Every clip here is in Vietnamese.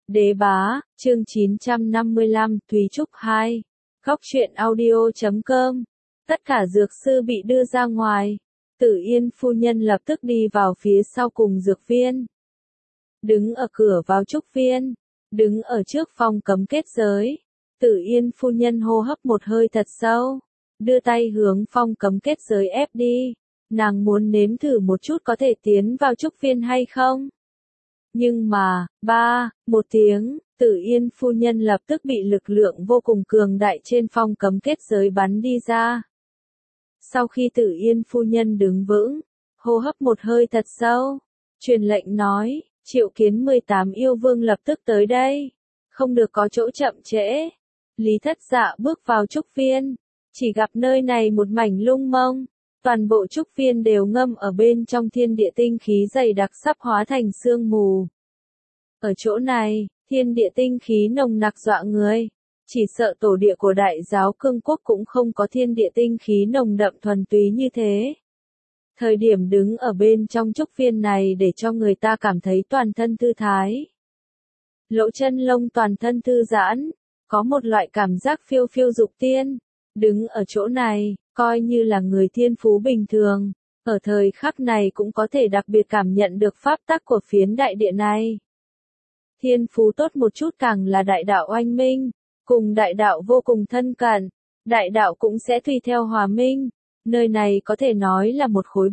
Đế bá, chương 955, Thúy Trúc 2. Góc truyện audio.com. Tất cả dược sư bị đưa ra ngoài. Tử Yên phu nhân lập tức đi vào phía sau cùng dược viên. Đứng ở cửa vào trúc viên. Đứng ở trước phòng cấm kết giới. Tử Yên phu nhân hô hấp một hơi thật sâu. Đưa tay hướng phòng cấm kết giới ép đi. Nàng muốn nếm thử một chút có thể tiến vào trúc viên hay không? Nhưng mà, một tiếng, Tử Yên phu nhân lập tức bị lực lượng vô cùng cường đại trên phong cấm kết giới bắn đi ra. Sau khi Tử Yên phu nhân đứng vững, hô hấp một hơi thật sâu, truyền lệnh nói, Triệu Kiến 18 yêu vương lập tức tới đây, không được có chỗ chậm trễ. Lý Thất Dạ bước vào trúc viên, chỉ gặp nơi này một mảnh lung mông. Toàn bộ trúc viên đều ngâm ở bên trong thiên địa tinh khí dày đặc sắp hóa thành sương mù. Ở chỗ này, thiên địa tinh khí nồng nặc dọa người. Chỉ sợ tổ địa của đại giáo cương quốc cũng không có thiên địa tinh khí nồng đậm thuần túy như thế. Thời điểm đứng ở bên trong trúc viên này để cho người ta cảm thấy toàn thân thư thái. Lỗ chân lông toàn thân thư giãn, có một loại cảm giác phiêu phiêu dục tiên. Đứng ở chỗ này, coi như là người thiên phú bình thường, ở thời khắc này cũng có thể đặc biệt cảm nhận được pháp tắc của phiến đại địa này. Thiên phú tốt một chút càng là đại đạo oanh minh, cùng đại đạo vô cùng thân cận, đại đạo cũng sẽ tùy theo hòa minh. Nơi này có thể nói là một khối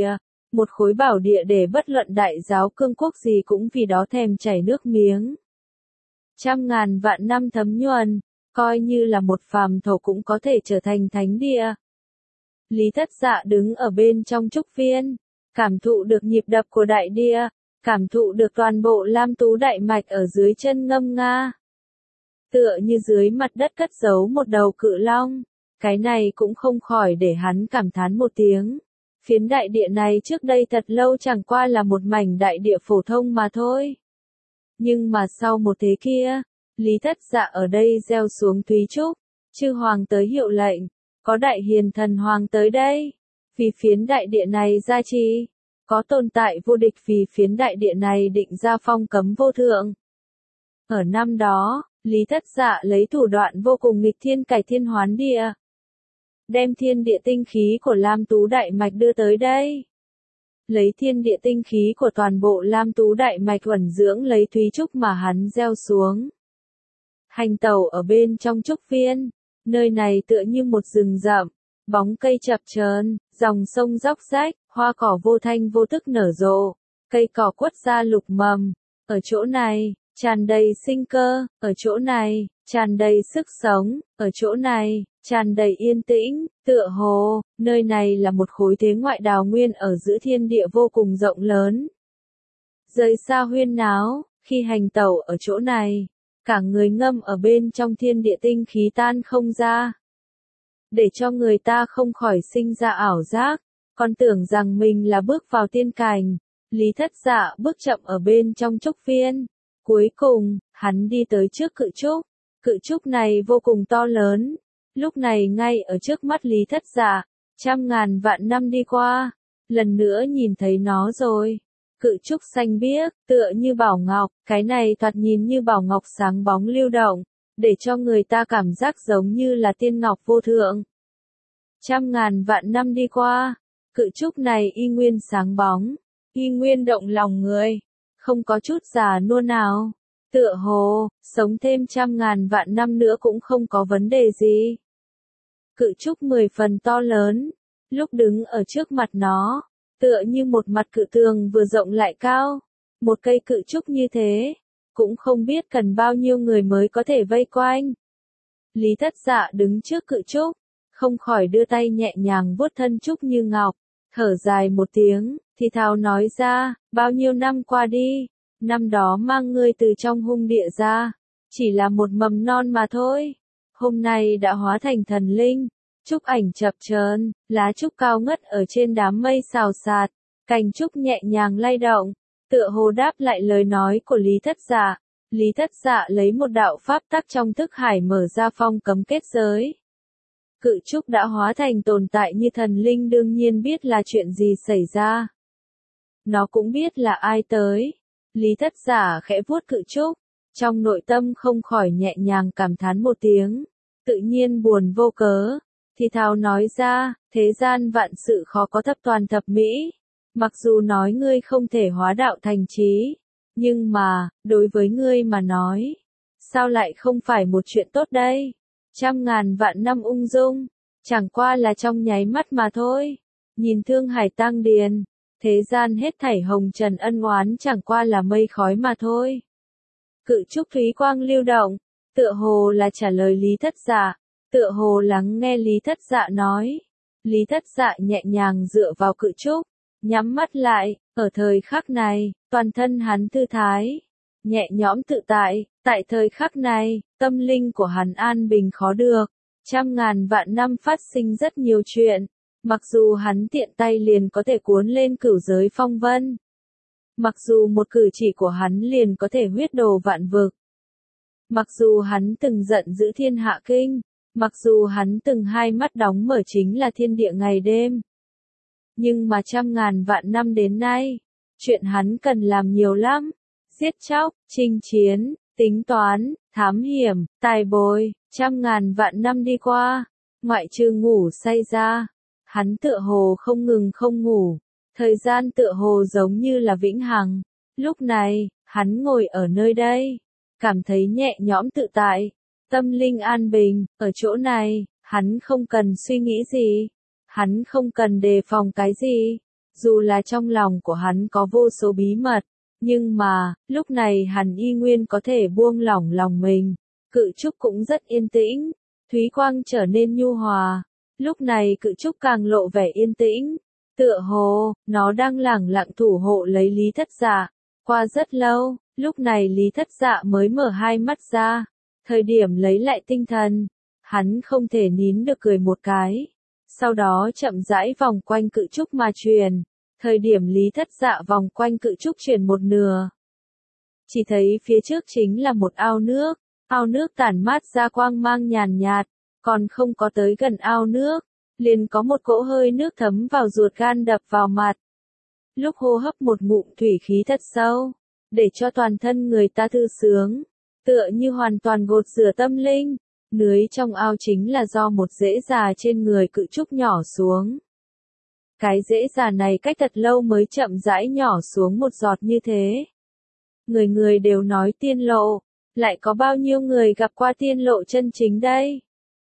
bảo địa để bất luận đại giáo cương quốc gì cũng vì đó thèm chảy nước miếng. Trăm ngàn vạn năm thấm nhuần, coi như là một phàm thổ cũng có thể trở thành thánh địa. Lý Thất Dạ đứng ở bên trong trúc viên, cảm thụ được nhịp đập của đại địa, cảm thụ được toàn bộ lam tú đại mạch ở dưới chân ngâm nga. Tựa như dưới mặt đất cất giấu một đầu cự long, cái này cũng không khỏi để hắn cảm thán một tiếng. Phiến đại địa này trước đây thật lâu chẳng qua là một mảnh đại địa phổ thông mà thôi. Nhưng mà sau một thế kia, Lý Thất Dạ ở đây gieo xuống Thúy Trúc, chư hoàng tới hiệu lệnh, có đại hiền thần hoàng tới đây, vì phiến đại địa này gia trì, có tồn tại vô địch vì phiến đại địa này định ra phong cấm vô thượng. Ở năm đó, Lý Thất Dạ lấy thủ đoạn vô cùng nghịch thiên cải thiên hoán địa, đem thiên địa tinh khí của Lam Tú Đại Mạch đưa tới đây. Lấy thiên địa tinh khí của toàn bộ Lam Tú Đại Mạch uẩn dưỡng lấy Thúy Trúc mà hắn gieo xuống. Hành tẩu ở bên trong trúc viên, nơi này tựa như một rừng rậm, bóng cây chập chờn, dòng sông róc rách, hoa cỏ vô thanh vô tức nở rộ, cây cỏ quất ra lục mầm. Ở chỗ này, tràn đầy sinh cơ, ở chỗ này, tràn đầy sức sống, ở chỗ này, tràn đầy yên tĩnh, tựa hồ, nơi này là một khối thế ngoại đào nguyên ở giữa thiên địa vô cùng rộng lớn. Rời xa huyên náo, khi hành tẩu ở chỗ này, cả người ngâm ở bên trong thiên địa tinh khí tan không ra. Để cho người ta không khỏi sinh ra ảo giác, còn tưởng rằng mình là bước vào tiên cảnh. Lý Thất Dạ bước chậm ở bên trong trúc viên. Cuối cùng, hắn đi tới trước cự trúc. Cự trúc này vô cùng to lớn. Lúc này ngay ở trước mắt Lý Thất Dạ, trăm ngàn vạn năm đi qua, lần nữa nhìn thấy nó rồi. Cự trúc xanh biếc, tựa như bảo ngọc, cái này thoạt nhìn như bảo ngọc sáng bóng lưu động, để cho người ta cảm giác giống như là tiên ngọc vô thượng. Trăm ngàn vạn năm đi qua, cự trúc này y nguyên sáng bóng, y nguyên động lòng người, không có chút già nua nào, tựa hồ, sống thêm trăm ngàn vạn năm nữa cũng không có vấn đề gì. Cự trúc 10 phần to lớn, lúc đứng ở trước mặt nó, tựa như một mặt cự tường vừa rộng lại cao. Một cây cự trúc như thế, cũng không biết cần bao nhiêu người mới có thể vây quanh. Lý Thất Dạ đứng trước cự trúc, không khỏi đưa tay nhẹ nhàng vuốt thân trúc như ngọc, thở dài một tiếng, thì thào nói ra, bao nhiêu năm qua đi, năm đó mang ngươi từ trong hung địa ra, chỉ là một mầm non mà thôi. Hôm nay đã hóa thành thần linh. Trúc ảnh chập chờn, lá trúc cao ngất ở trên đám mây xào xạc, cành trúc nhẹ nhàng lay động, tựa hồ đáp lại lời nói của Lý Thất Dạ. Lý Thất Dạ lấy một đạo pháp tắc trong thức hải mở ra phong cấm kết giới. Cự trúc đã hóa thành tồn tại như thần linh đương nhiên biết là chuyện gì xảy ra. Nó cũng biết là ai tới. Lý Thất Dạ khẽ vuốt cự trúc, Trong nội tâm không khỏi nhẹ nhàng cảm thán một tiếng, tự nhiên buồn vô cớ, thì thào nói ra, thế gian vạn sự khó có thập toàn thập mỹ, mặc dù nói ngươi không thể hóa đạo thành trí, nhưng mà, đối với ngươi mà nói, sao lại không phải một chuyện tốt đây? Trăm ngàn vạn năm ung dung, chẳng qua là trong nháy mắt mà thôi. Nhìn Thương Hải Tăng Điền, thế gian hết thảy hồng trần ân oán chẳng qua là mây khói mà thôi. Cự trúc thúy quang lưu động, tựa hồ là trả lời Lý Thất Dạ, tựa hồ lắng nghe Lý Thất Dạ nói. Lý Thất Dạ nhẹ nhàng dựa vào cự trúc, nhắm mắt lại, ở thời khắc này, toàn thân hắn thư thái, nhẹ nhõm tự tại, tại thời khắc này, tâm linh của hắn an bình khó được. Trăm ngàn vạn năm phát sinh rất nhiều chuyện, mặc dù hắn tiện tay liền có thể cuốn lên cửu giới phong vân. Mặc dù một cử chỉ của hắn liền có thể huyết đồ vạn vực. Mặc dù hắn từng giận dữ thiên hạ kinh, mặc dù hắn từng hai mắt đóng mở chính là thiên địa ngày đêm. Nhưng mà trăm ngàn vạn năm đến nay, chuyện hắn cần làm nhiều lắm. Giết chóc, chinh chiến, tính toán, thám hiểm, tài bồi, trăm ngàn vạn năm đi qua, ngoại trừ ngủ say ra, hắn tựa hồ không ngừng không ngủ, thời gian tựa hồ giống như là vĩnh hằng. Lúc này, hắn ngồi ở nơi đây, cảm thấy nhẹ nhõm tự tại, tâm linh an bình, ở chỗ này, hắn không cần suy nghĩ gì, hắn không cần đề phòng cái gì, dù là trong lòng của hắn có vô số bí mật. Nhưng mà, lúc này hắn y nguyên có thể buông lỏng lòng mình. Cự trúc cũng rất yên tĩnh, thúy quang trở nên nhu hòa. Lúc này cự trúc càng lộ vẻ yên tĩnh, tựa hồ, nó đang lẳng lặng thủ hộ lấy Lý Thất Dạ. Qua rất lâu, lúc này Lý Thất Dạ mới mở hai mắt ra. Thời điểm lấy lại tinh thần, hắn không thể nín được cười một cái. Sau đó chậm rãi vòng quanh cự trúc mà truyền. Thời điểm Lý Thất Dạ vòng quanh cự trúc chuyển một nửa. Chỉ thấy phía trước chính là một ao nước tản mát ra quang mang nhàn nhạt, còn không có tới gần ao nước, liền có một cỗ hơi nước thấm vào ruột gan đập vào mặt. Lúc hô hấp một ngụm thủy khí thật sâu, để cho toàn thân người ta thư sướng, tựa như hoàn toàn gột rửa tâm linh. Nưới trong ao chính là do một rễ già trên người cự trúc nhỏ xuống. Cái rễ già này cách thật lâu mới chậm rãi nhỏ xuống một giọt như thế. Người người đều nói tiên lộ, lại có bao nhiêu người gặp qua tiên lộ chân chính đây?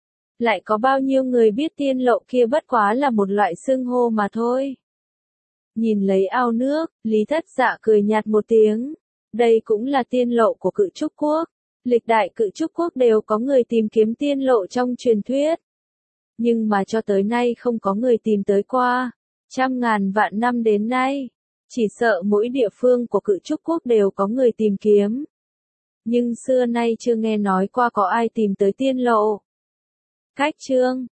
Lại có bao nhiêu người biết tiên lộ kia bất quá là một loại xưng hô mà thôi? Nhìn lấy ao nước, Lý Thất Dạ cười nhạt một tiếng. Đây cũng là tiên lộ của cự trúc quốc. Lịch đại cự trúc quốc đều có người tìm kiếm tiên lộ trong truyền thuyết. Nhưng mà cho tới nay không có người tìm tới qua. Trăm ngàn vạn năm đến nay, chỉ sợ mỗi địa phương của cự trúc quốc đều có người tìm kiếm. Nhưng xưa nay chưa nghe nói qua có ai tìm tới tiên lộ. Cách chương